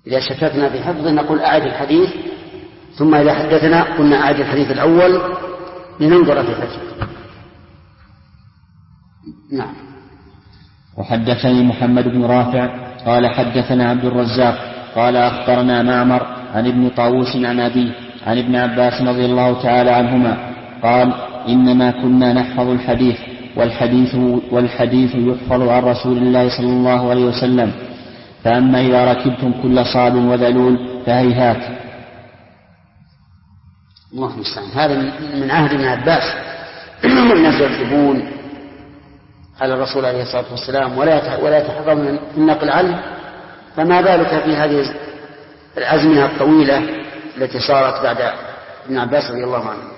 إذا شككنا في حفظ نقول أعد الحديث، ثم إذا حدثنا قلنا أعد الحديث الأول لننظر في حفظه. نعم. وحدثني محمد بن رافع قال حدثنا عبد الرزاق قال أخبرنا معمر عن ابن طاووس عن أبيه عن ابن عباس رضي الله تعالى عنهما قال إنما كنا نحفظ الحديث والحديث يحفظ عن رسول الله صلى الله عليه وسلم، فأما إذا ركبتم كل صعب وذلول فهيهات. الله المستعان. هذا من عهد ابن عباس الناس يكتبون على الرسول عليه الصلاة والسلام ولا يتحفظون من النقل عنه، فما بالك في هذه الأزمنة الطويلة التي صارت بعد ابن عباس رضي الله عنه.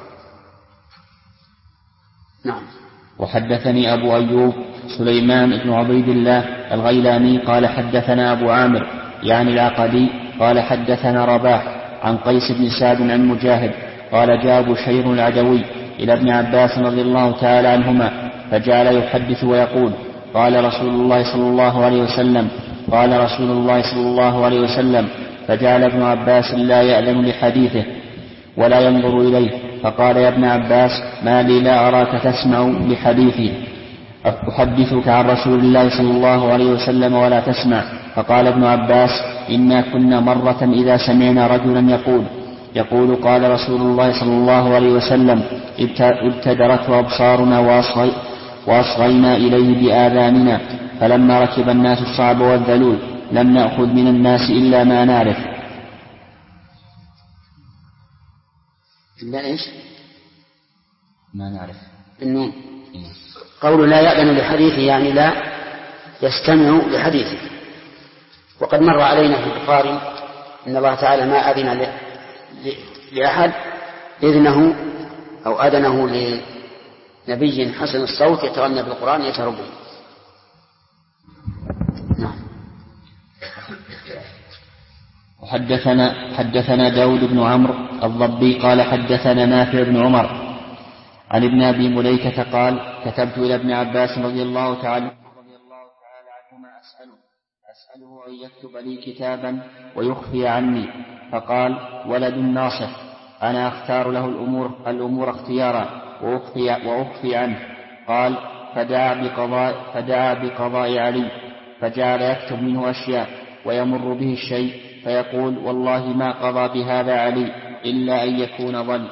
نعم. وحدثني أبو أيوب سليمان بن عبيد الله الغيلاني قال حدثنا أبو عامر يعني العقدي قال حدثنا رباح عن قيس بن سعد عن مجاهد قال جاء بشير العدوي إلى ابن عباس رضي الله تعالى عنهما فجعل يحدث ويقول قال رسول الله صلى الله عليه وسلم قال رسول الله صلى الله عليه وسلم، فجعل ابن عباس لا يأذن لحديثه ولا ينظر إليه، فقال يا ابن عباس ما لي لا أراك تسمع لحديثي، أحدثك عن رسول الله صلى الله عليه وسلم ولا تسمع. فقال ابن عباس إنا كنا مرة إذا سمعنا رجلا يقول قال رسول الله صلى الله عليه وسلم ابتدرته أبصارنا وأصغينا إليه بآذاننا، فلما ركب الناس الصعب والذلول لم نأخذ من الناس إلا ما نعرف. إلا إيش؟ ما نعرف. النون. قول لا يأذن لحديثه يعني لا يستمع لحديثه. وقد مر علينا في البخاري إن الله تعالى ما أذن لأحد إذنه أو أذنه لنبي حسن الصوت يتغنى بالقرآن يجهر به. نعم. حدثنا داود بن عمرو الضبي قال حدثنا نافع بن عمر عن ابن أبي مليكة قال كتبت إلى ابن عباس رضي الله تعالى عنهما أسأله أن يكتب لي كتابا ويخفي عني، فقال ولد ناصح أنا أختار له الأمور اختيارا وأخفي عنه. قال فدعا بقضاء علي فجعل يكتب منه أشياء ويمر به الشيء فيقول والله ما قضى بهذا علي إلا أن يكون ضل.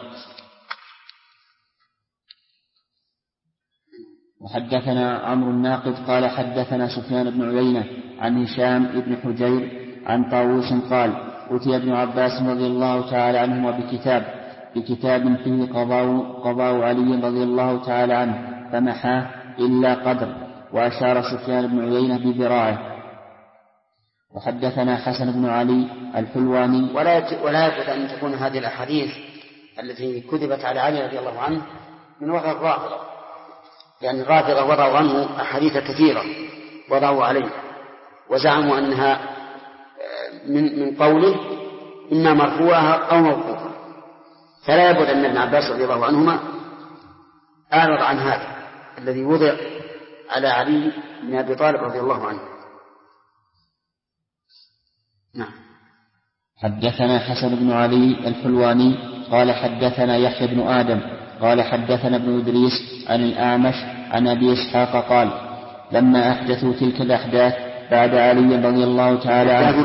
وحدثنا عمرو الناقد قال حدثنا سفيان بن عيينة عن هشام بن حجير عن طاووس قال أتي ابن عباس رضي الله تعالى عنهما بكتاب فيه قضاء علي رضي الله تعالى عنه فمحاه إلا قدر، وأشار سفيان بن عيينة بذراعه. وحدثنا حسن بن علي الحلواني. ولا يجب أن تكون هذه الأحاديث التي كذبت على علي رضي الله عنه من وضع الرافضة، يعني الرافضة وضعوا عنه أحاديث كثيرة وضعوا عليه وزعموا أنها من قوله إما مرفوعها أو موقوفة، فلا يبد أن ابن عباس رضي الله عنهما أعرض عن هذا الذي وضع على علي بن أبي طالب رضي الله عنه. نعم. حدثنا حسن بن علي الحلواني قال حدثنا يحيى بن آدم قال حدثنا ابن إدريس عن الأعمش عن أبي إسحاق قال لما أحدثوا تلك الأحداث بعد علي رضي الله تعالى عنه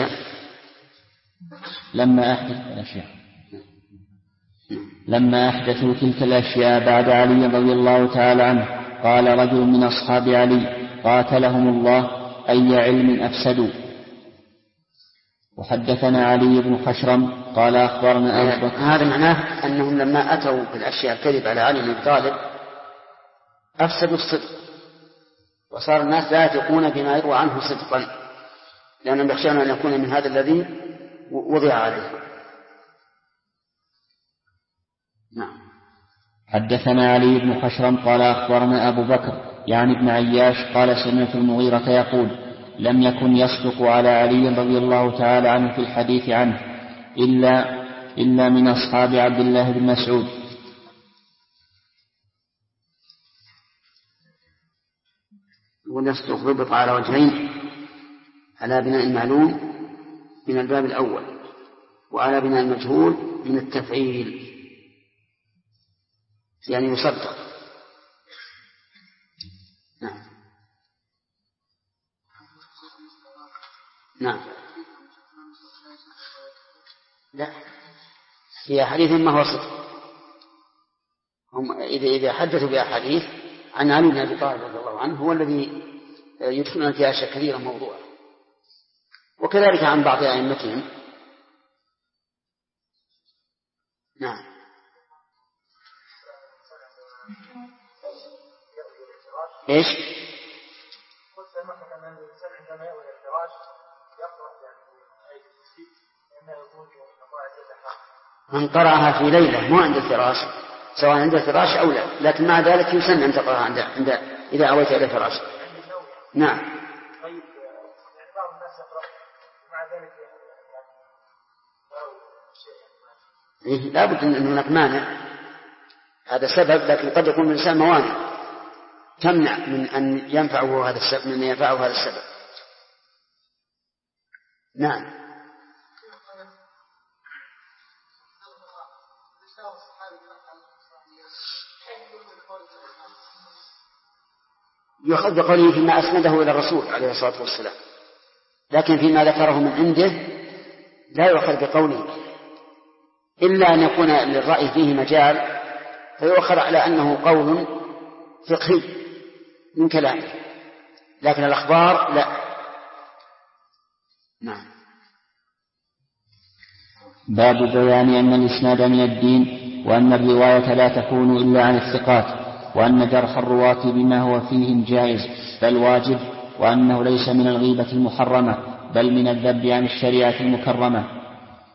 لما أحدثوا تلك الأشياء بعد علي رضي الله تعالى عنه قال رجل من أصحاب علي قاتلهم الله أي علم أفسدوا. وحدثنا علي بن خشرم قال أخبرنا أبو بكر. هذا معناه أنهم لما أتوا بالأشياء الكذب على علي بن أبي طالب أفسدوا الصدق، وصار الناس لا يثقون بما يروى عنه صدقا، لأنهم يخشون أن يكون من هذا الذي وضع عليه. نعم. حدثنا علي بن خشرم قال أخبرنا أبو بكر يعني ابن عياش قال سمعت المغيرة يقول لم يكن يصدق على علي رضي الله تعالى عنه في الحديث عنه إلا من أصحاب عبد الله بن مسعود. واليصدق ربط على وجهين على بناء المعلوم من الباب الأول، وعلى بناء المجهول من التفعيل، يعني يصدق. نعم. نعم. لا، في حديث ما هو صدق. هم إذا حدثوا بأحاديث عن علي بن أبي طالب رضي الله عنه هو الذي يدخلون فيها أشياء كثيرة موضوعة، وكذلك عن بعض أئمتهم. نعم. إيش؟ من قرأها في ليلة مو عند الفراش، سواء عند الفراش أو لا، لكن مع ذلك يسن أن تقرأها عند إذا أويت إلى الفراش. نعم. طيب يعني بعض الناس يقرأ مع ذلك لا بد أن هناك مانع، هذا سبب، لكن قد يكون الإنسان موانع تمنع من أن ينفعه هذا السبب، من ينفعه هذا السبب. نعم. يؤخذ بقوله فيما أسنده إلى الرسول عليه الصلاة والسلام، لكن فيما ذكره من عنده لا يؤخذ بقوله، إلا أن يكون للرأي فيه مجال فيؤخذ على أنه قول فقهي من كلامه، لكن الأخبار لا. نعم. باب بيان أن الإسناد من الدين، وأن الرواية لا تكون إلا عن الثقات، وأن جرح الرواة بما هو فيهم جائز بل واجب، وأنه ليس من الغيبة المحرمة بل من الذب عن الشريعة المكرمة.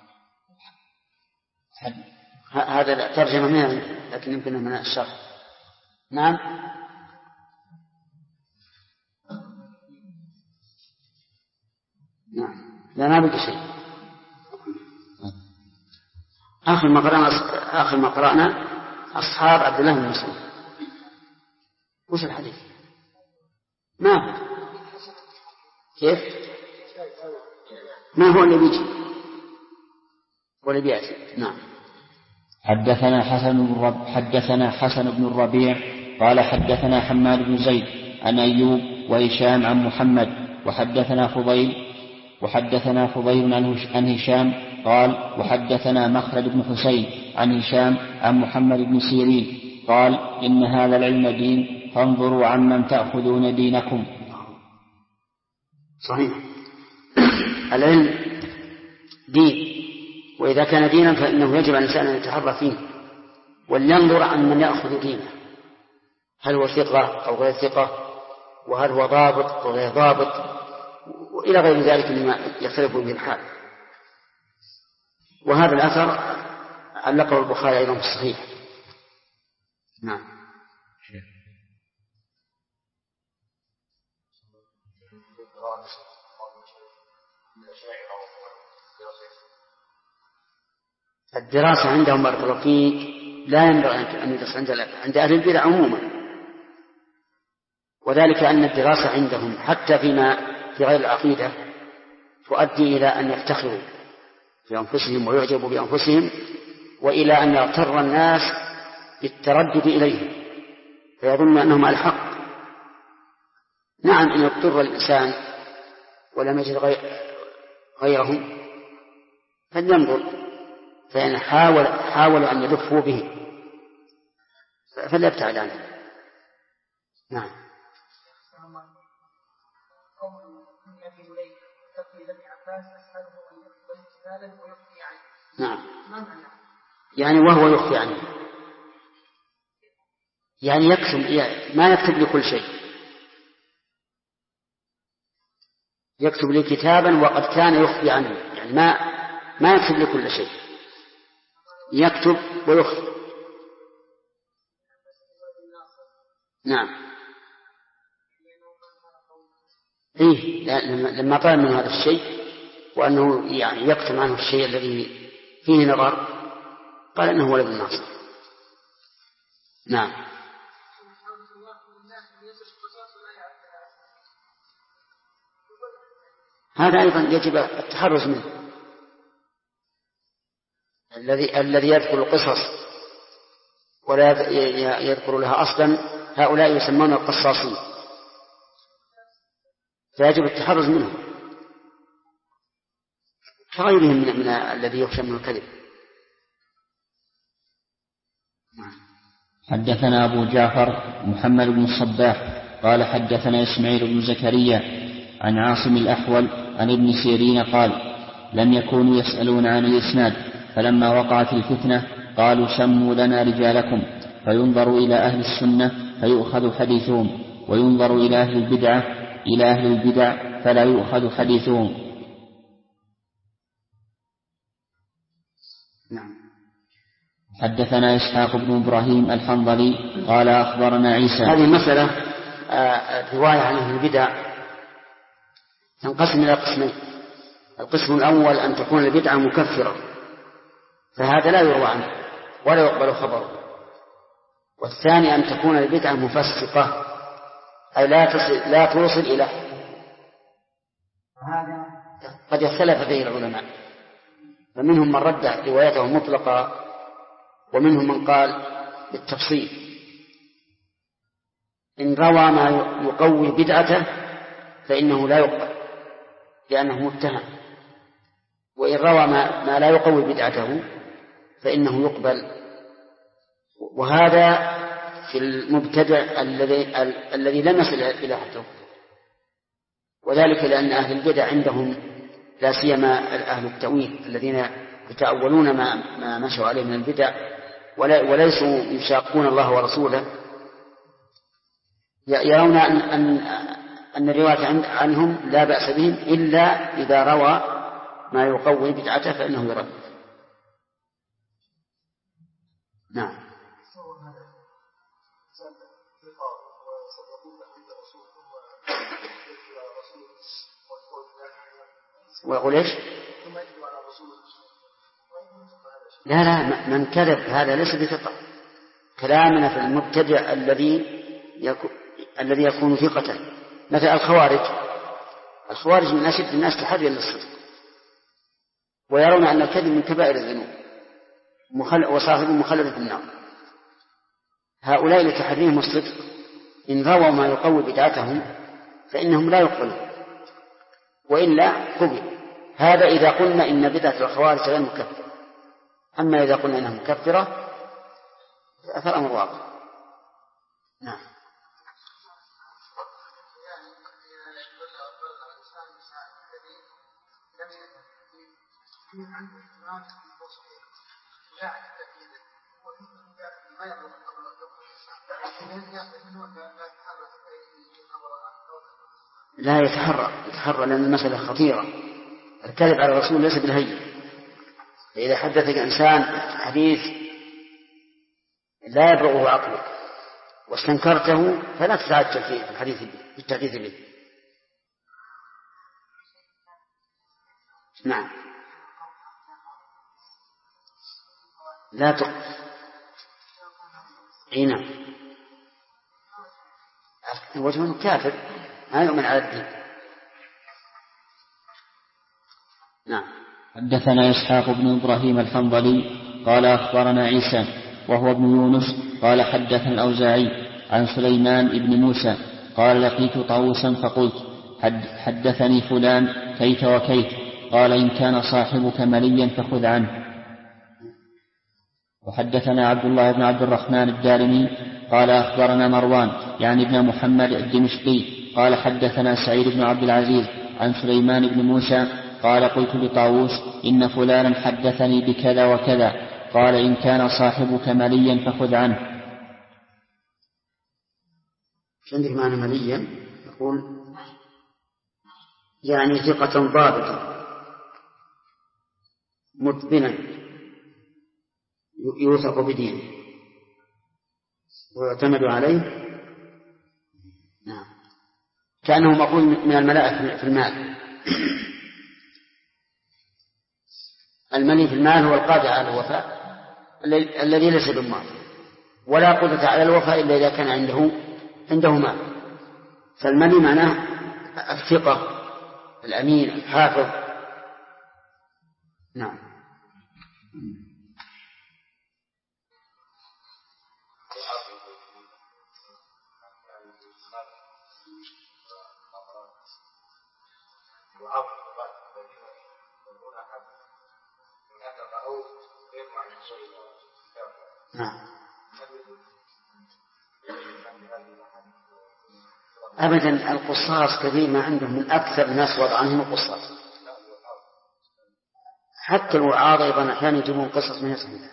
هذا ترجمة منها، لكن يمكن من الشرح. نعم. نعم. لا ما بقي شيء. آخر ما قرأنا أصحاب عبد الله بن مسعود. وش الحديث؟ ما كيف؟ ما هو اللي بيجي ولا بيأتي؟ نعم. حدثنا حسن بن الربيع قال حدثنا حماد بن زيد عن أيوب وهشام عن محمد، وحدثنا فضيل عن هشام قال وحدثنا مخلد بن حسين عن هشام عن محمد بن سيرين قال إن هذا العلم دين فانظروا عمن تأخذون دينكم. صحيح. العلم دين، وإذا كان دينا فإنه يجب على الإنسان أن يتحرى فيه ولينظر عن من يأخذ دينه، هل هو ثقة أو غير ثقة، وهل هو ضابط أو غير ضابط، وإلى غير ذلك مما يختلف به الحال. وهذا الأثر علقه البخاري أيضا في الصحيح. نعم. الدراسة عندهم بارك الله فيك لا ينبغي أن يدرس عند أهل البدع عموما، وذلك أن الدراسة عندهم حتى فيما في غير العقيدة تؤدي إلى أن يفتخروا في أنفسهم ويعجبوا بأنفسهم، وإلى أن يغتر الناس بالتردد إليهم فيظن أنهم على الحق. نعم، إن يضطر الإنسان ولم يجد غيرهم فلينظر، فإن حاول أن يلفوا به فليبتعد عنه. نعم. نعم. يعني وهو يخفي عنه، يعني يكتب، ما يكتب لكل شيء، يكتب لي كتابا وقد كان يخفي عنه، يعني ما يكتب لكل شيء، يكتب ويخفي. نعم. إيه، لما طلب من هذا الشيء وأنه يعني يكتم عنه الشيء الذي فيه نظر قال إنه ولد الناصر. نعم. هذا أيضا يجب التحرز منه. الذي يذكر القصص ولا يذكر لها أصلا، هؤلاء يسمون القصاصين، فيجب التحرز منهم كغيرهم من الذي يخشى منه الكذب. حدثنا أبو جعفر محمد بن الصباح قال حدثنا إسماعيل بن زكريا عن عاصم الأحول عن ابن سيرين قال لم يكونوا يسألون عن الإسناد، فلما وقعت الفتنة قالوا سموا لنا رجالكم، فينظر إلى أهل السنة فيؤخذ حديثهم، وينظر إلى أهل البدع فلا يؤخذ حديثهم. حدثنا إسحاق بن إبراهيم الحنظلي قال أخبرنا عيسى. هذه مسألة رواية عن أهل البدع تنقسم إلى قسمين. القسم الأول أن تكون البدعة مكفرة، فهذا لا يروى عنه ولا يقبل خبره. والثاني أن تكون البدعة مفسقة، أي لا توصل إلى هذا قد اختلف فيه العلماء، فمنهم من رد روايته مطلقة، ومنهم من قال بالتفصيل. إن روى ما يقوي بدعته فإنه لا يقبل لأنه متهم، وإن روى ما لا يقوي بدعته فإنه يقبل. وهذا في المبتدع الذي لم يصل إلى حده، وذلك لأن أهل البدع عندهم لا سيما أهل التأويل الذين يتأولون ما مشوا عليه من البدع وليسوا يشاقون الله ورسوله، يرون أن الرواية عنهم لا بأس بهم إلا إذا روى ما يقوي بدعته فإنه يرد. نعم. ويقول إيش؟ لا من كذب هذا ليس بثقة. كلامنا في المبتدع الذي يكون ثقة، مثل الخوارج من أشد الناس تحريا للصدق، ويرون أن الكذب من كبائر الذنوب وصاحب مخلد في النار. هؤلاء لتحريهم الصدق إن رووا ما يقوي بدعتهم فإنهم لا يقبلون، وإلا قبل. هذا إذا قلنا إن بدعة الخوارج غير مكفرة. أما إذا قلنا إنها مكفرة فالأمر واضح. نعم. لا يتحرى لأن المسألة خطيرة. الكذب على الرسول ليس بالهين. إذا حدثك إنسان حديث لا يبلغه عقلك واستنكرته فلا تتعجل في الحديث بالتحديث به. نعم. لا تقف. نعم. وجه كافر ما يؤمن على الدين. نعم. حدثنا إسحاق بن إبراهيم الحنظلي قال أخبرنا عيسى وهو ابن يونس قال حدثنا الأوزاعي عن سليمان بن موسى قال لقيت طاووسا فقلت حدثني فلان كيت وكيت، قال إن كان صاحبك مليا فخذ عنه. وحدثنا عبد الله بن عبد الرحمن الدارمي قال أخبرنا مروان يعني ابن محمد الدمشقي قال حدثنا سعيد بن عبد العزيز عن سليمان بن موسى قال قلت لطاووس إن فلانا حدثني بكذا وكذا، قال إن كان صاحبك مليا فخذ عنه. عندك معنى مليا؟ يقول يعني ثقة ضابطة متبنا يوثق بدينه ويعتمد عليه. نعم. كأنه مقول من الملائكة في المال. المني في المال هو القادر على الوفاء الذي ليس بالمال، ولا قدرة على الوفاء إلا إذا كان عنده مال. فالمني معناه الثقة، الأمين، الحافظ. نعم. نعم. أبدا القصاص كثير ما عندهم، من أكثر الناس وضعا هم القصاص. حتى الوعاظ أيضا أحيانا يجيبون قصص من يسمى.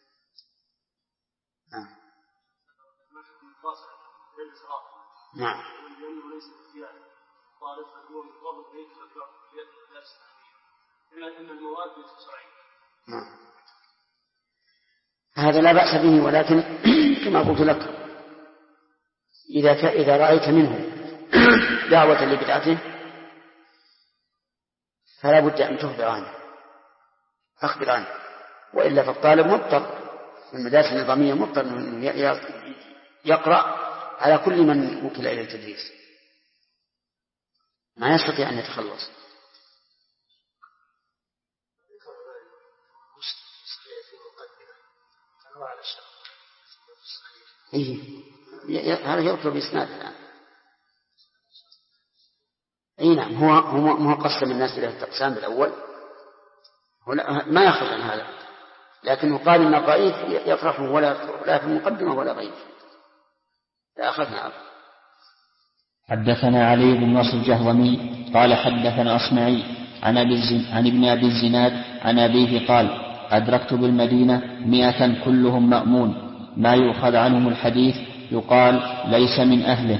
نعم. هذا لا بأس به، ولكن كما قلت لك إذا رأيت منه دعوة لبدعته فلا بد أن أخبر عنه، وإلا فالطالب مضطر، المدارس النظامية مضطر أن يقرأ على كل من وكل إلى التدريس، ما يستطيع أن يتخلص. هذا يطلب إسناد الآن. أي نعم. هو قسم الناس إلى التقسام بالأول، ما يأخذ عن هذا، لكنه قال إن ضعيف يطرحه ولا في المقدمة ولا ضعيف، لا أخذنا عنه. حدثنا علي بن نصر الجهضمي قال حدثنا أصمعي عن ابن أبي الزناد عن أبيه قال أدركت بالمدينة 100 كلهم مأمون، ما يؤخذ عنهم الحديث يقال ليس من أهله.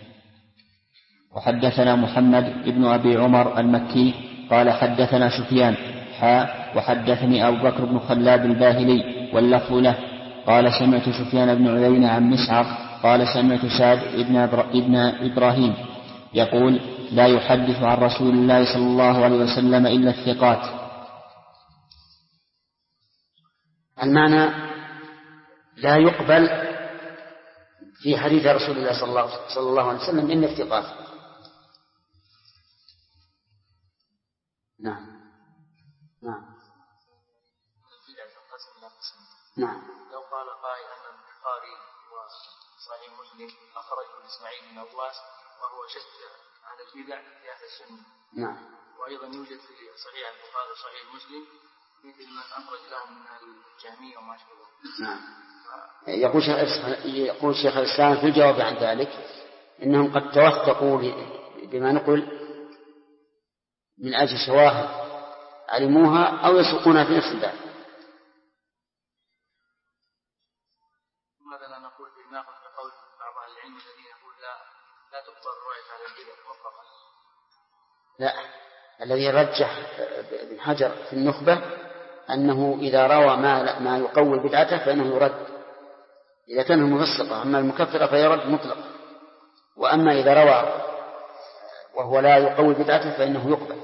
وحدثنا محمد ابن أبي عمر المكي قال حدثنا سفيان وحدثني أبو بكر بن خلاد الباهلي واللفظ له قال سمعت سفيان بن عيينة عن مسعر قال سمعت سعد ابن إبراهيم يقول لا يحدث عن رسول الله صلى الله عليه وسلم إلا الثقات. المعنى لا يقبل في حديث رسول الله صلى الله عليه وسلم إلا الثقات. نعم. لو قال قائل أن البخاري وصحيح مسلم أخرجه لإسماعيل بن أبواس وهو شد على البدع في أهل السنة. نعم. وأيضا يوجد في صحيح البخاري وصحيح مسلم مثل من أخرج لهم من الجهمية وما شابه. نعم. يقول شيخ الإسلام في الجواب عن ذلك إنهم قد توثقوا بما نقول من أجل شواهد علموها أو يسوقونها في نفس الباب. ماذا لا نقول بناقض بقول بعض أهل العلم الذين يقول لا تقبل الرواية على البدع مطلقا؟ لا، الذي رجح ابن حجر في النخبة أنه إذا روى ما يقوي بدعته فإنه يرد إذا كان مفسقة، أما المكفرة فيرد مطلقا، وأما إذا روى وهو لا يقوي بدعته فإنه يقبل.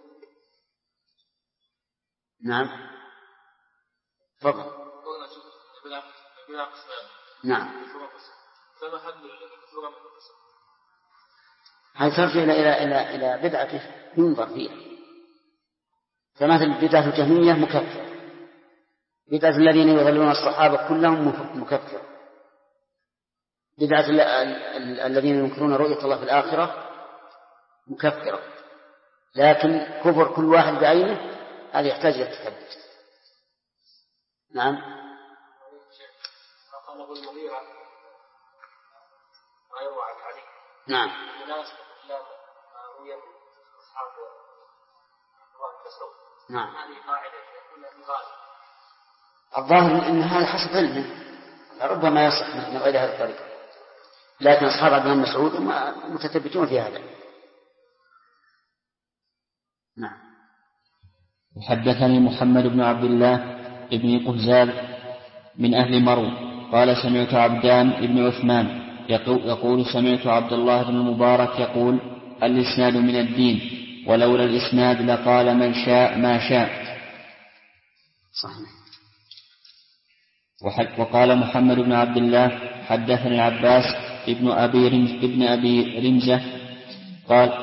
نعم. فضل. نعم. هل ترجع إلى بدعته ينظر فيها، فمثل بدعة الجهمية مكفر، بدعة الذين يضلون الصحابة كلهم مكفر، بدعة الذين ينكرون رؤية الله في الآخرة مكفرة، لكن كفر كل واحد بعينه هذا يحتاج إلى التثبت. نعم. نعم. نعم. الظاهر أن هذا حسب علمه، ربما يصح من غير هذه الطريقة، لكن أصحاب عبد الله مسعود متثبتون في هذا. نعم. وحدثني محمد بن عبد الله ابن قهزال من أهل مرو قال سمعت عبدان بن عثمان يقول سمعت عبد الله بن المبارك يقول الإسناد من الدين ولولا الإسناد لقال من شاء ما شاء. صحيح. وقال محمد بن عبد الله حدثني العباس ابن أبي رمزة قال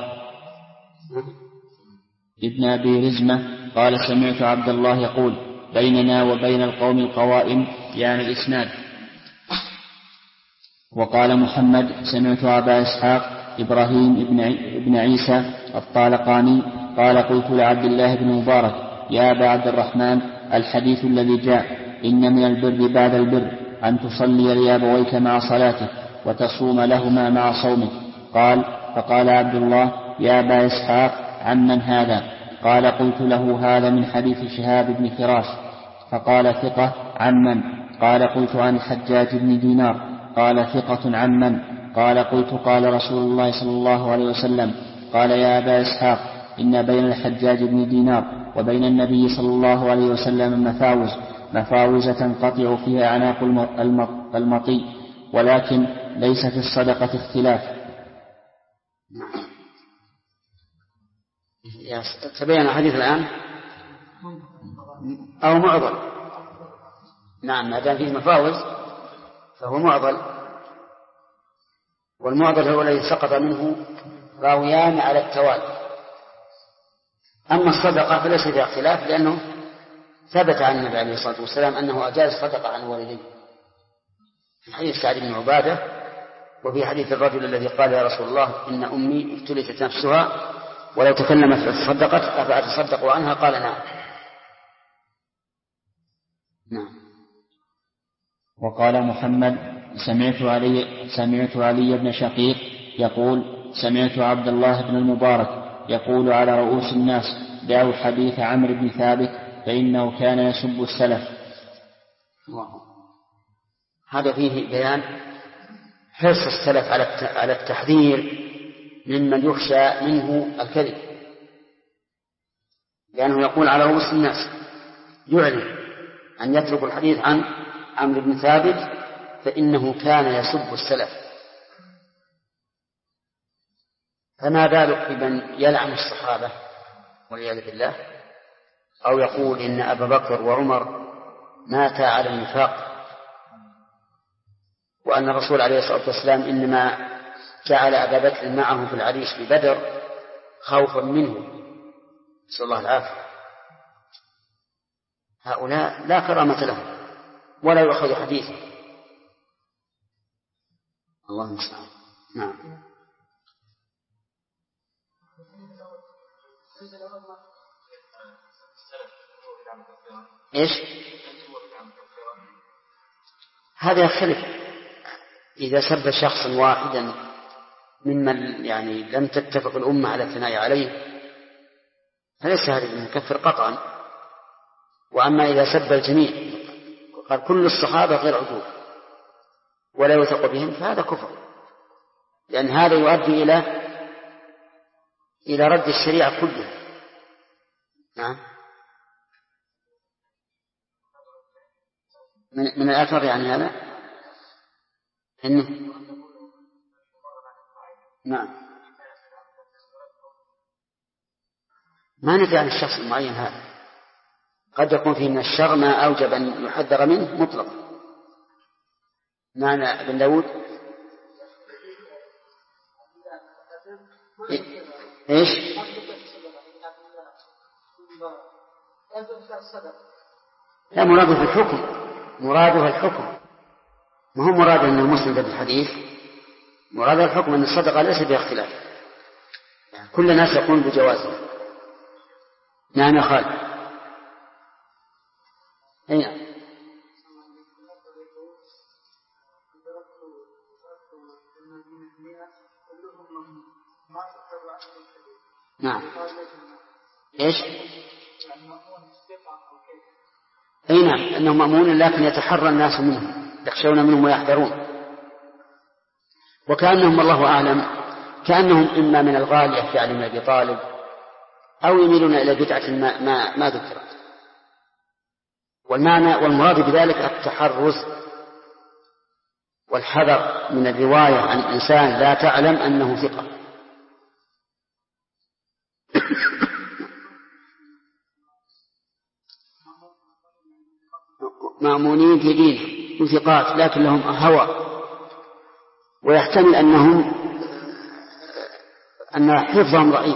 ابن أبي رزمة قال سمعت عبد الله يقول بيننا وبين القوم القوائم يعني الإسناد. وقال محمد سمعت أبا إسحاق إبراهيم بن عيسى الطالقاني قال قلت لعبد الله بن مبارك يا أبا عبد الرحمن الحديث الذي جاء إن من البر بعد البر أن تصلي لأبويك مع صلاتك وتصوم لهما مع صومك. فقال عبد الله يا أبا إسحاق عمن هذا؟ قال قلت له هذا من حديث شهاب بن فراش. فقال ثقة عمن؟ قال قلت عن الحجاج بن دينار. قال ثقة عمن؟ قال قلت قال رسول الله صلى الله عليه وسلم. قال يا أبا إسحاق إن بين الحجاج بن دينار وبين النبي صلى الله عليه وسلم مفاوز تنقطع فيها أعناق المطي، ولكن ليس في الصدقة اختلاف. تبين الحديث الآن أو معضل. نعم، ما دام فيه مفاوز فهو معضل، والمعضل هو الذي سقط منه راويان على التوالي. أما الصدقة فليس فيها اختلاف، لأنه ثبت عن النبي عليه الصلاة والسلام أنه أجاز الصدقة عن والديه في حديث سعد بن عبادة، وفي حديث الرجل الذي قال يا رسول الله إن أمي ابتلت نفسها ولو تكلمت فتصدقت أفأتصدق عنها؟ قال نعم. وقال محمد سمعت علي بن شقيق يقول سمعت عبد الله بن المبارك يقول على رؤوس الناس دعوا حديث عمرو بن ثابت فإنه كان يسب السلف. هذا فيه بيان حرص السلف على التحذير ممن يخشى منه الكذب، لأنه يقول على رؤوس الناس، يعلن أن يترك الحديث عن عمرو بن ثابت فإنه كان يسب السلف. فما بالك بمن يلعن الصحابة والعياذ بالله، أو يقول إن أبا بكر وعمر ماتا على النفاق، وأن الرسول عليه الصلاة والسلام إنما جعل أبا بكر معه في العريش ببدر خوفا منه، نسأل الله العافية. هؤلاء لا كرامة لهم ولا يؤخذ حديثا. الله المستعان. نعم. إيش؟ هذا يختلف. إذا سب شخصا واحدا ممن يعني لم تتفق الأمة على الثناء عليه فليس هذا المكفر قطعا. وأما إذا سب الجميع قال كل الصحابة غير عدول ولا يوثق بهم فهذا كفر، لأن هذا يؤدي إلى رد الشريعة كلها. نعم. من الأثر يعني هذا إنه نعم ما ندري عن الشخص المعين هذا، قد يكون فيه من الشر ما أوجب أن يحذر منه مطلقا. معنى ابن داود إيش؟ لا، مراده الحكم، مراده الحكم، ما هو مراد أن المسلم بالحديث، مراد الحكم أن الصدقة ليس فيها اختلاف، يعني كل الناس يقول بجوازها. نعم يا خالد. أين؟ نعم. إيش؟ أي نعم، أنهم مأمون لكن يتحرى الناس منهم، يخشون منهم ويحذرون، وكأنهم الله أعلم كأنهم إما من الغالية في علي بن أبي طالب أو يميلون إلى بدعة ما ذكرت. والمعنى والمراد بذلك التحرز والحذر من الرواية عن إنسان لا تعلم أنه ثقة. مأمونين في دينهم وثقات لكن لهم هوى، ويحتمل أن حفظهم ضعيف،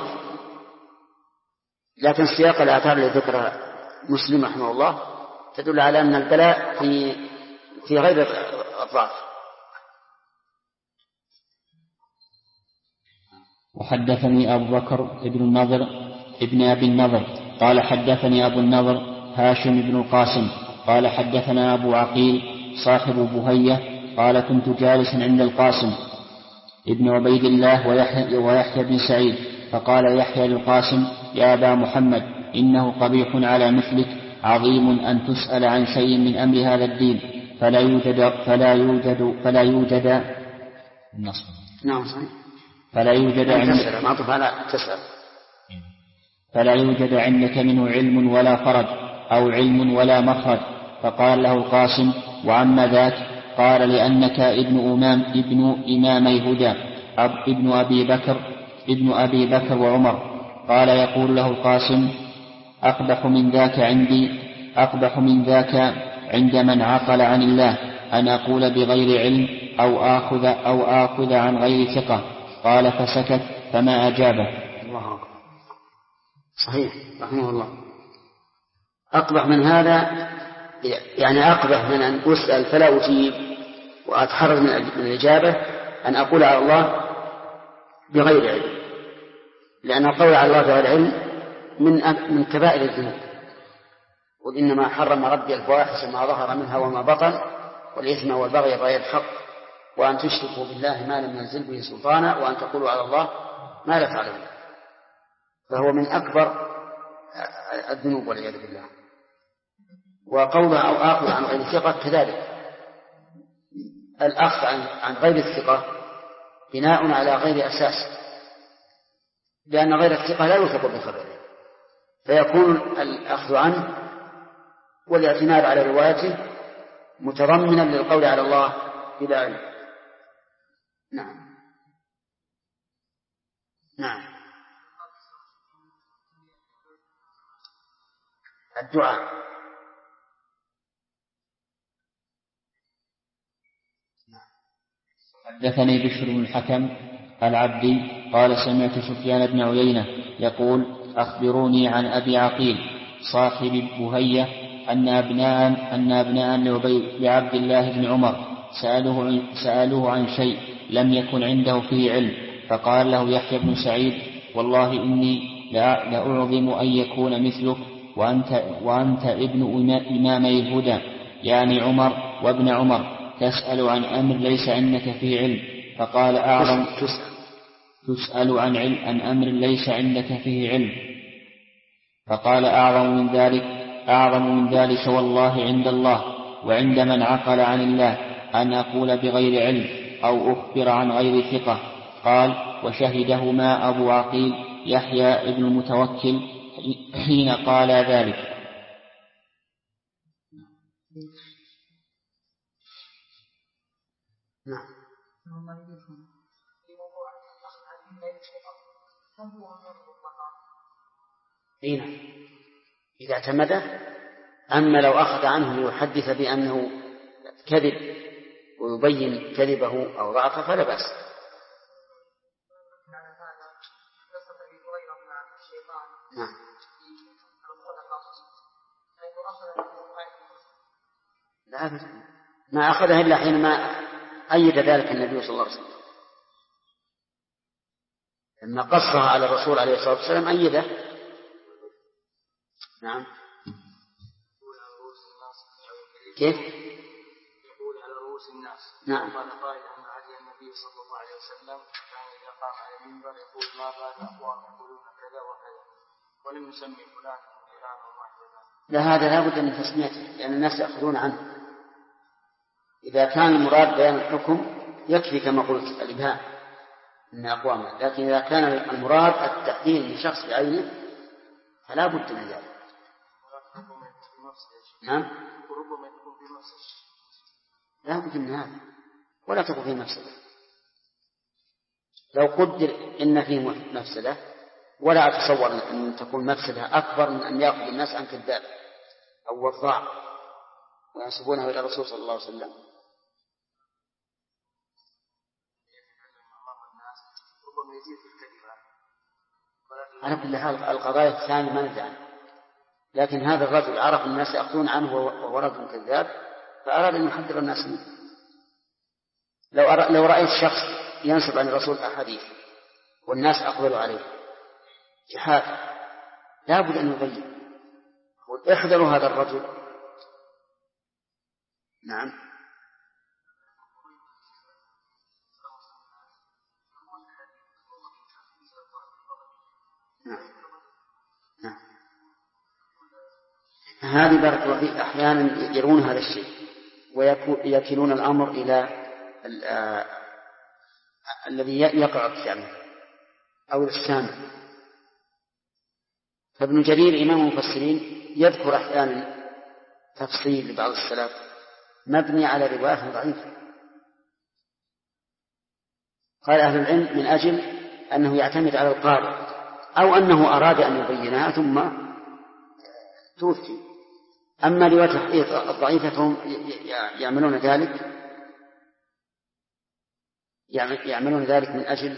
لكن سياق الآثار التي ذكرها مسلم رحمه الله تدل على أن البلاء في غير الضعف. وحدثني أبو بكر ابن النضر ابن أبي النضر قال حدثني أبو النضر هاشم بن القاسم قال حدثنا أبو عقيل صاحب بهية قال كنت جالسا عند القاسم ابن عبيد الله ويحيى بن سعيد فقال يحيى للقاسم يا أبا محمد إنه قبيح على مثلك عظيم أن تسأل عن شيء من أمر هذا الدين فلا يوجد عندك منه علم ولا فرج أو علم ولا مخرج. فقال له القاسم وعما ذاك؟ قال لأنك ابن إمامي هدى ابن أبي بكر وعمر. قال يقول له القاسم أقبح من ذاك عند من عقل عن الله أن أقول بغير علم أو آخذ عن غير ثقة. قال فسكت فما أجابه. الله أكبر. صحيح رحمه الله. أقبح من هذا يعني أقبح من أن أسأل فلا أجيب وأتحرر من الإجابة أن أقول على الله بغير علم، لأن القول على الله بغير علم من كبائر الذنوب. قل إنما حرم ربي الفواحش ما ظهر منها وما بطن والإثم والبغي بغير الحق وأن تشركوا بالله ما لم ينزل به سلطانا وأن تقولوا على الله ما لا تعلمون. فهو من أكبر الذنوب والعياذ بالله. وقوله أو آخذ عن غير الثقة كذلك، الأخذ عن غير الثقة بناء على غير أساس، لأن غير الثقة لا يوثق بخبره، فيكون الأخذ عنه والاعتماد على روايته متضمنا للقول على الله بلا علم. نعم. الدعاء حدثني بشر بن الحكم العبدي قال سمعت سفيان بن عيينة يقول أخبروني عن أبي عقيل صاحب بهية أن أبناء لعبد الله بن عمر سألوه عن شيء لم يكن عنده فيه علم، فقال له يحيى بن سعيد والله إني لأعظم أن يكون مثلك وأنت ابن إمامي الهدى يعني عمر وابن عمر تسأل عن أمر ليس عندك فيه علم. فقال تسأل عن أمر ليس عندك فيه علم. فقال أعظم من ذلك والله عند الله وعند من عقل عن الله أن أقول بغير علم أو أخبر عن غير ثقة. قال وشهدهما أبو عقيل يحيى ابن المتوكل حين قال ذلك. إذا اعتمده. أما لو أخذ عنه ليحدث بأنه كذب ويبين كذبه أو ضعفه فلا بأس. لا ما أخذها إلا حينما أيد ذلك النبي صلى الله عليه وسلم، لما قصها على الرسول عليه الصلاة والسلام أيده. نعم. كيف؟ يقول على رؤوس الناس. نعم. قال قائل أن هدي النبي صلى الله عليه وسلم كان إذا قام على المنبر يقول ما بال أقوام يقولون كذا وكذا ولم يسمي فلان وفلان وما. لا هذا لا بد من تسميته لأن الناس يأخذون عنه. إذا كان المراد بيان الحكم يكفي كما قلت الإبهام من أقوامه، لكن إذا كان المراد التحديد لشخص بعينه فلا بد من ذلك. نعم. وربما يكون في مفسدة. لا بد من هذا ولا تكون فيه مفسدة. لو قدر إن فيه مفسدة ولا أتصور أن تكون مفسدة أكبر من أن يأخذ الناس عن كذاب أو وضاع وينسبونه إلى الرسول صلى الله عليه وسلم. على كل حال القضايا الثانية ما ندري عنه، لكن هذا الرجل عرف الناس يأخذون عنه وهو رجل كذاب فأراد أن يحذر الناس منه. لو رأيت شخص ينسب عن الرسول أحاديث والناس أقبلوا عليه جحاد لا بد أن يبين احذروا هذا الرجل. نعم. نعم. هذه بارك الله فيك أحيانا يرون هذا الشيء ويكلون الأمر إلى الذي يقع الكلام أو السامع. فابن جرير إمام المفسرين يذكر أحيانا تفصيل لبعض السلف مبني على رواية ضعيفة. قال أهل العلم من أجل أنه يعتمد على القارئ أو أنه أراد أن يبينها ثم توفي. أما رواية الحديث الضعيفة فهم يعملون ذلك من أجل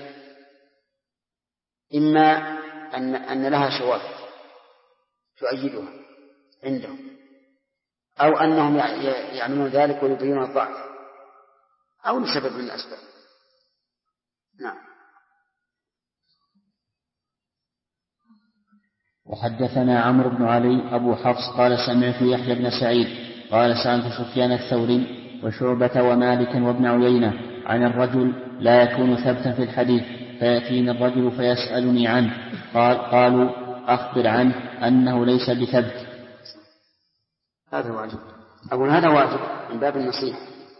إما أن لها شواهد تؤيدها عندهم أو أنهم يعملون ذلك ويبينون الضعف أو لسبب من الأسباب. نعم. وحدثنا عمرو بن علي أبو حفص قال سمعت يحيى بن سعيد قال سألت سفيان الثوري وشعبة ومالكا وابن عيينة عن الرجل لا يكون ثبتا في الحديث فيأتيني الرجل فيسألني عنه قالوا أخبر عنه أنه ليس بثبت. هذا واجب. أقول هذا واجب من باب النصيحة.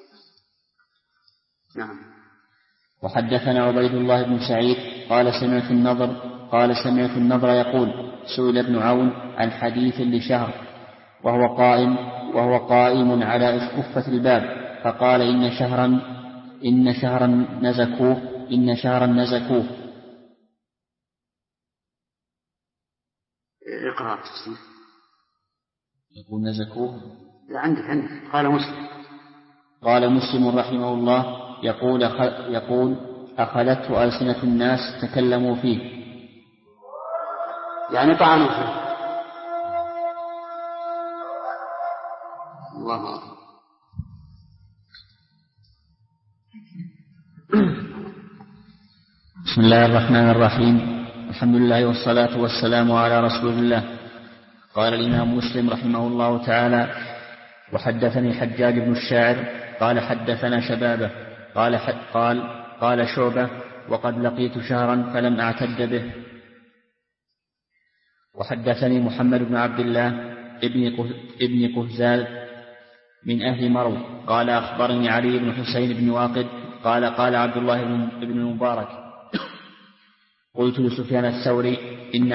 نعم. وحدثنا عبيد الله بن سعيد قال سمعت النضر يقول سئل ابن عون عن حديث لشهر وهو قائم على أسقفة الباب فقال إن شهرا نزكوه. اقرأ. يقول نزكوه. لا عندك قال مسلم رحمه الله يقول أخذته ألسنة الناس تكلموا فيه يعني طعنوا فيه. الله أكبر. بسم الله الرحمن الرحيم. الحمد لله والصلاة والسلام على رسول الله. قال الإمام مسلم رحمه الله تعالى وحدثني حجاج بن الشاعر قال حدثنا شبابه قال شعبة وقد لقيت شهرا فلم أعتد به. وحدثني محمد بن عبد الله ابن قهزاد من أهل مرو قال أخبرني علي بن حسين بن واقد قال عبد الله بن المبارك قلت لسفيان الثوري إن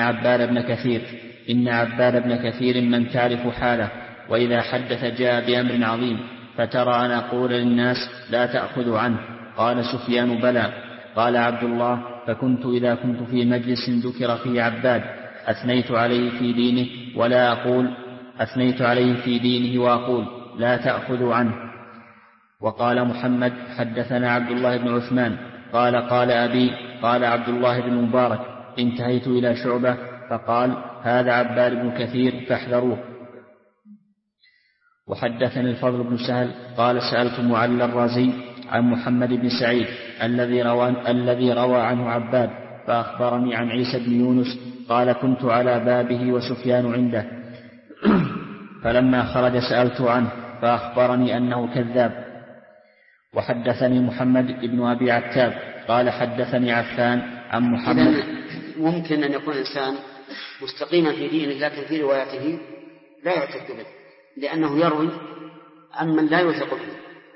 عباد بن كثير من تعرف حاله وإذا حدث جاء بأمر عظيم فترى أن أقول للناس لا تأخذوا عنه. قال سفيان بلى. قال عبد الله فكنت إذا كنت في مجلس ذكر فيه عباد أثنيت عليه في دينه وأقول لا تأخذوا عنه. وقال محمد حدثنا عبد الله بن عثمان قال أبي قال عبد الله بن مبارك انتهيت إلى شعبة فقال هذا عباد بن كثير فاحذروه. وحدثني الفضل بن سهل قال سألت معل الرازي عن محمد بن سعيد الذي روى عنه عباد فأخبرني عن عيسى بن يونس قال كنت على بابه وسفيان عنده فلما خرج سألت عنه فأخبرني أنه كذاب. وحدثني محمد بن أبي عتاب قال حدثني عفان عن محمد. ممكن أن يكون إنسان مستقيما في دينه لكن في روايته لا يعتد به لأنه يروي عمن لا يوثق به.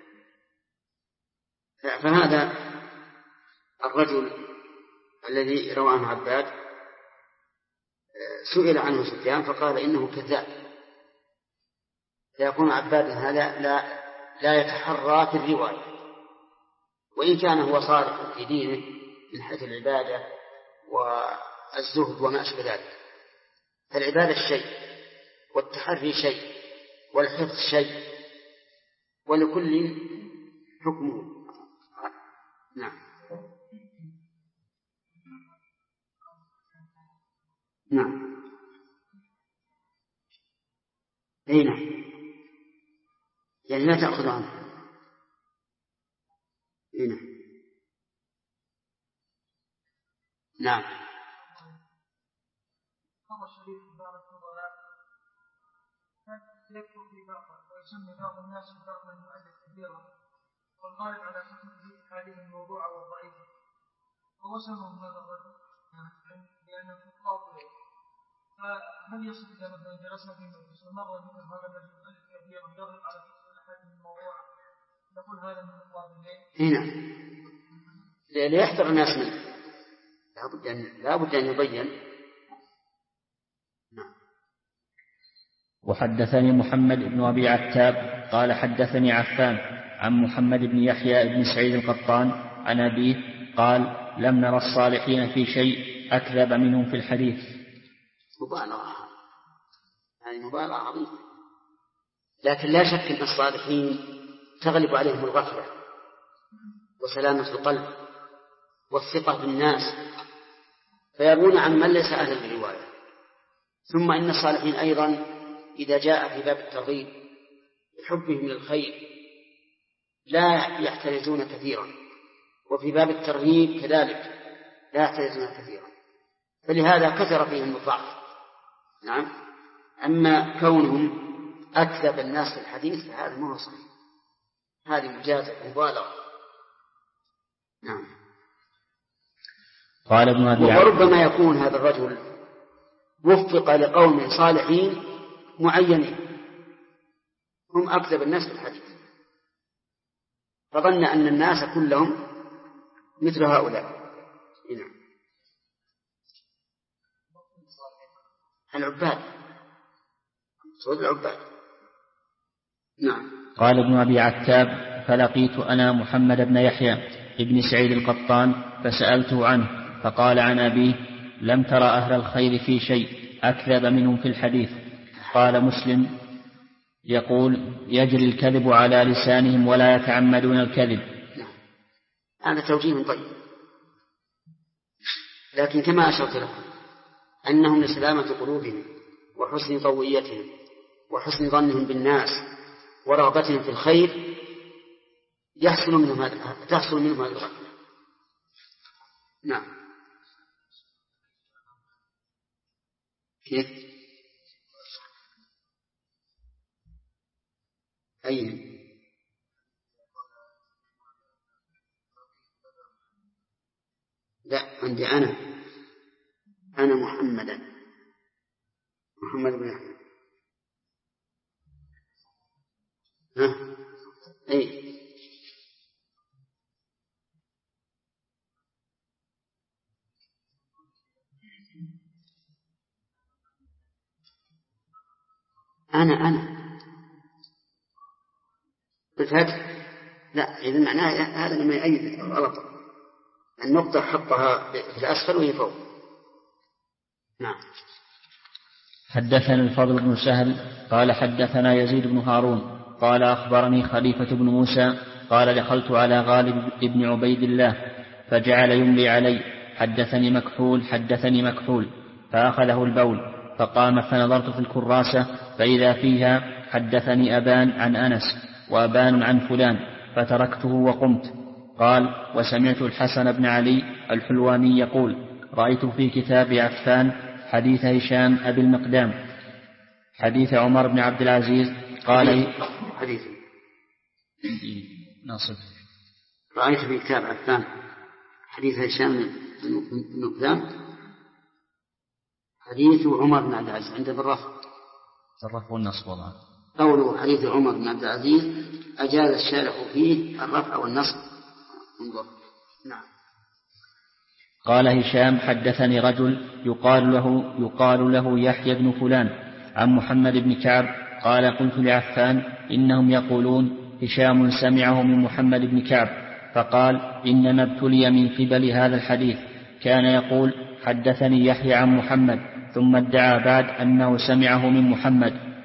فهذا الرجل الذي روى عنه عباد سئل عنه سفيان فقال إنه كذاب فيكون عباد هذا لا يتحرى في الرواية وإن كان هو صادق في دينه من حيث العبادة والزهد وما أشبه ذلك. فالعبادة شيء والتحري شيء والحفظ شيء ولكل حكمه. نعم. نعم. أين يعني لا تأخذ عنه. أين نعم. يكفر في بعض ويسمي بعض الناس بعض المؤلف كثيرا والغالب على حكمه هذه الموضوع والضعيف ووسمهم هذا الرجل لأنه خاطئ. فهل يصح إذا مثلا جلسنا في مجلس ومر مثل هذا المؤلف كثيرا يغلب على حكم هذه الموضوع نقول هذا من أبواب الليل؟ هنا ليحذر الناس منه لا بد أن يبين. وحدثني محمد بن أبي عتاب قال حدثني عفان عن محمد بن يحيى بن سعيد القطان عن أبيه قال لم نرى الصالحين في شيء أكذب منهم في الحديث. مبالغة عظيمة، لكن لا شك أن الصالحين تغلب عليهم الغفلة وسلامة القلب والثقة بالناس فيرون عن من ليس أهلا بالرواية. ثم إن الصالحين أيضا إذا جاء في باب الترغيب بحبهم للخير لا يحترزون كثيرا، وفي باب الترهيب كذلك لا يحترزون كثيرا، فلهذا كثر فيهم الضعف. نعم. أما كونهم أكذب الناس في الحديث فهذا ما هو صحيح، هذه مجازة مبالغة. نعم. قال ابن أبي وربما يكون هذا الرجل وفق لقوم صالحين معينين هم أكذب الناس في الحديث فظن أن الناس كلهم مثل هؤلاء. نعم. العباد صوت العباد. نعم. قال ابن أبي عتاب فلقيت أنا محمد بن يحيى ابن سعيد القطان فسألته عنه فقال عن أبيه لم ترى أهل الخير في شيء أكذب منهم في الحديث. قال مسلم يقول يجري الكذب على لسانهم ولا يتعمدون الكذب. هذا توجيه طيب، لكن كما أشرت لكم أنهم لسلامة قلوبهم وحسن طويتهم وحسن ظنهم بالناس ورغبتهم في الخير تحصل منهم هذه الغفلة. نعم. كيف؟ أين؟ لا، عندي أنا محمد بن يحيى. أي أنا بالفتح. لا، إذا معناه هذا لما يأيد غلط، النقطة حطها في الأسفل وهي فوق. نعم. حدثنا الفضل بن سهل قال حدثنا يزيد بن هارون قال أخبرني خليفة بن موسى قال دخلت على غالب بن عبيد الله فجعل يملي علي حدثني مكحول فأخذه البول فقام فنظرت في الكراسة فإذا فيها حدثني أبان عن أنس وأبان عن فلان فتركته وقمت. قال وسمعت الحسن بن علي الحلواني يقول رأيت في كتاب عفان حديث هشام أبي المقدام حديث عمر بن عبد العزيز قال حديث ناصب رأيت في كتاب عفان حديث هشام بن المقدام حديث عمر بن عبد العزيز عند بالرفع والنصب وضعه قوله حديث عمر بن عبد العزيز أجاز الشارع فيه الرفع والنصب. انظر. نعم. قال هشام حدثني رجل يقال له يحيى بن فلان عن محمد بن كعب قال قلت لعفان إنهم يقولون هشام سمعه من محمد بن كعب فقال إنما ابتلي من قبل هذا الحديث كان يقول حدثني يحيى عن محمد ثم ادعى بعد أنه سمعه من محمد.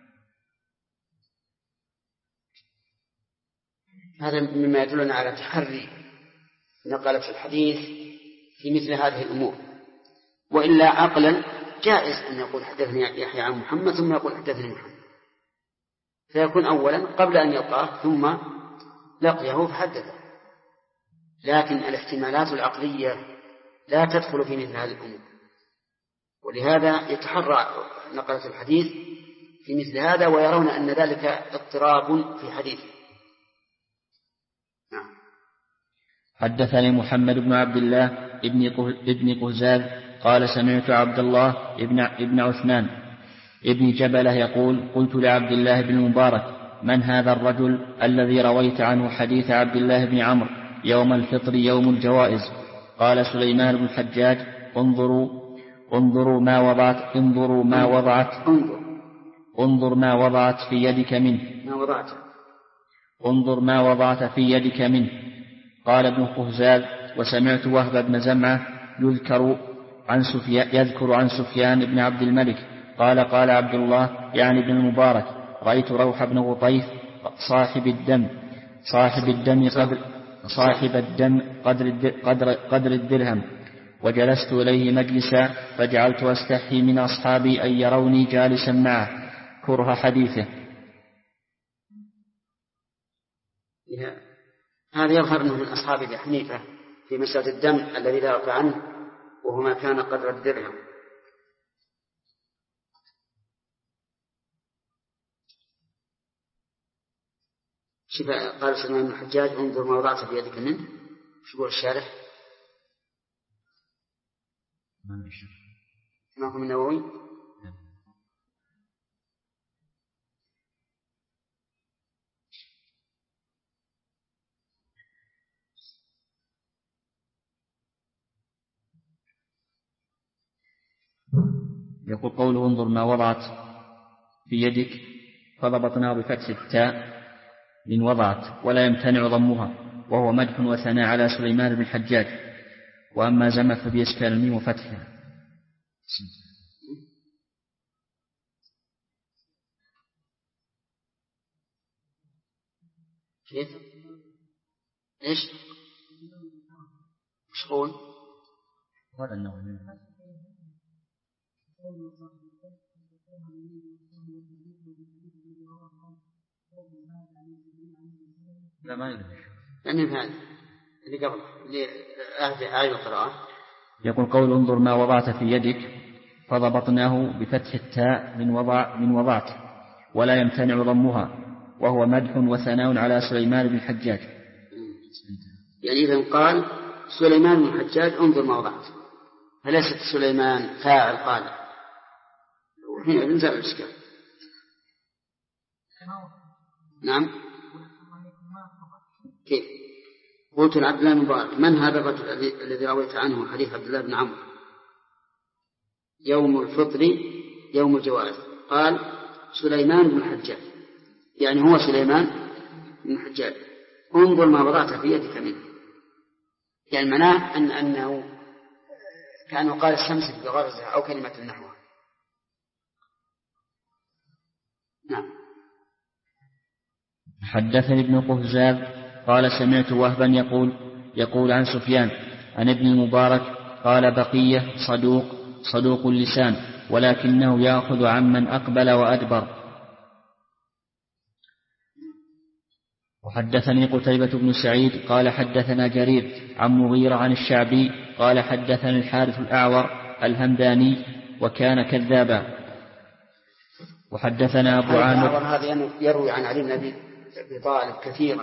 هذا مما يدلنا على تحري نقلة الحديث في مثل هذه الأمور، وإلا عقلا جائز أن يقول حدثني يحيى عن محمد ثم يقول حدثني محمد، فيكون أولا قبل أن يلقاه ثم لقيه فحدثه. لكن الاحتمالات العقلية لا تدخل في مثل هذه الأمور، ولهذا يتحرى نقلة الحديث في مثل هذا ويرون أن ذلك اضطراب في حديثه. نعم. حدثني محمد بن عبد الله ابن قهزاز قال سمعت عبد الله ابن عثمان ابن جبلة يقول قلت لعبد الله بن المبارك من هذا الرجل الذي رويت عنه حديث عبد الله بن عمرو يوم الفطر يوم الجوائز؟ قال سليمان بن الحجاج انظر ما وضعت في يدك منه. انظر ما وضعت في يدك منه. قال ابن قهزاز وسمعت وهب بن زمعة يذكر عن سفيان بن عبد الملك قال عبد الله يعني ابن المبارك رأيت روح بن غطيف صاحب الدم قدر الدرهم وجلست إليه مجلسا فجعلت أستحي من أصحابي أن يروني جالسا معه كره حديثه. هذا يظهر أنه من أصحاب أبي حنيفة في مسألة الدم الذي لا يعفى عنه وهو ما كان قدر الدرهم. قال سليمان بن الحجاج انظر ما وضعت في يدك منه. شو يقول الشارح؟ ما هو من النووي؟ يقول قوله انظر ما وضعت في يدك فضبطناه بفتح التاء من وضعت ولا يمتنع ضمها وهو مدح وثناء على سليمان بن الحجاج. وأما زمت فبإسكان الميم وفتحها. كيف؟ إيش؟ مشغول؟ هذا النوع لا ما يدري لأنه هذا اللي قبل اللي أعيد القراءة. يقول قول انظر ما وضعت في يدك فضبطناه بفتح التاء من وضعت ولا يمتنع ضمها وهو مدح وثناء على سليمان بن الحجاج. يعني إذن قال سليمان بن الحجاج انظر ما وضعت فليست سليمان فاعل قال وحين ينزل الإشكال. نعم. كيف؟ قلت لعبد الله بن مبارك من هذا الرجل الذي رويت عنه حديث عبد الله بن عمرو يوم الفطر يوم الجوائز؟ قال سليمان بن الحجاج يعني هو سليمان بن الحجاج. انظر ما وضعت في يدك منه يعني معناه أنه كأنه قال استمسك بغرزها أو كلمة نحوها. نعم. حدثني ابن قهزاز قال سمعت وهبا يقول عن سفيان عن ابن المبارك قال بقية صدوق اللسان ولكنه يأخذ عمن أقبل وأدبر. وحدثني قتيبة بن سعيد قال حدثنا جرير عن مغيرة عن الشعبي قال حدثني الحارث الأعور الهمداني وكان كذابا. وحدثنا أبو عامر هذا يروي عن علي بن أبي طالب كثيرا.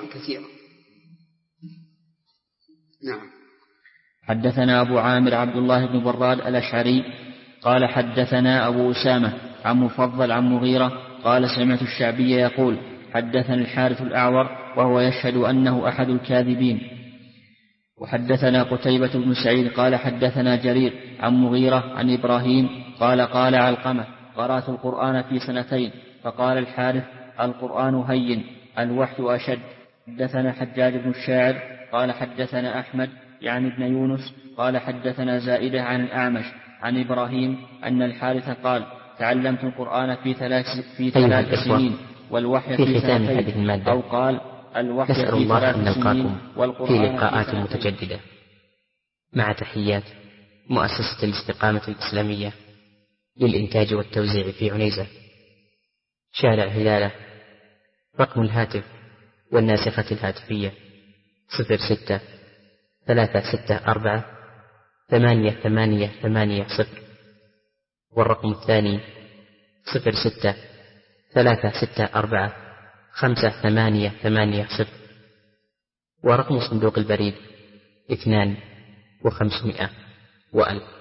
نعم. حدثنا أبو عامر عبد الله بن براد الأشعري قال حدثنا أبو أسامة عن مفضل عن مغيرة قال سمعت الشعبي يقول حدثني الحارث الأعور وهو يشهد أنه أحد الكاذبين. وحدثنا قتيبة بن سعيد قال حدثنا جرير عن مغيرة عن إبراهيم قال علقمة قرأت القرآن في 2 فقال الحارث القرآن هين الوحي أشد. حدثنا حجاج بن الشاعر قال حدثنا أحمد يعني ابن يونس قال حدثنا زائدة عن الأعمش عن إبراهيم أن الحارث قال تعلمت القرآن في 3 سنين والوحي في 2 أو قال الوحي نسأل في الله 3 أن نلقاكم والقرآن في لقاءات متجددة مع تحيات مؤسسة الاستقامة الإسلامية للإنتاج والتوزيع في عنيزة شارع هلالة. رقم الهاتف والناسخة الهاتفية 06 364 8880. والرقم الثاني 06-364-5880. ورقم صندوق البريد 2500 و1000.